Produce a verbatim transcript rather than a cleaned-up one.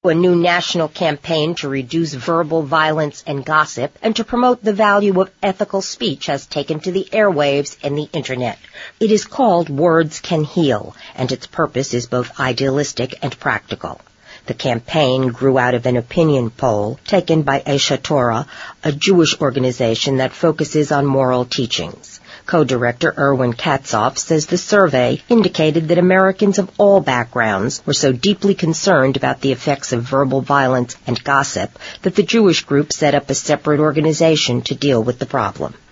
A new national campaign to reduce verbal violence and gossip and to promote the value of ethical speech has taken to the airwaves and the Internet. It is called Words Can Heal, and its purpose is both idealistic and practical. The campaign grew out of an opinion poll taken by Aish Torah, a Jewish organization that focuses on moral teachings. Co-director Erwin Katzoff says the survey indicated that Americans of all backgrounds were so deeply concerned about the effects of verbal violence and gossip that the Jewish group set up a separate organization to deal with the problem.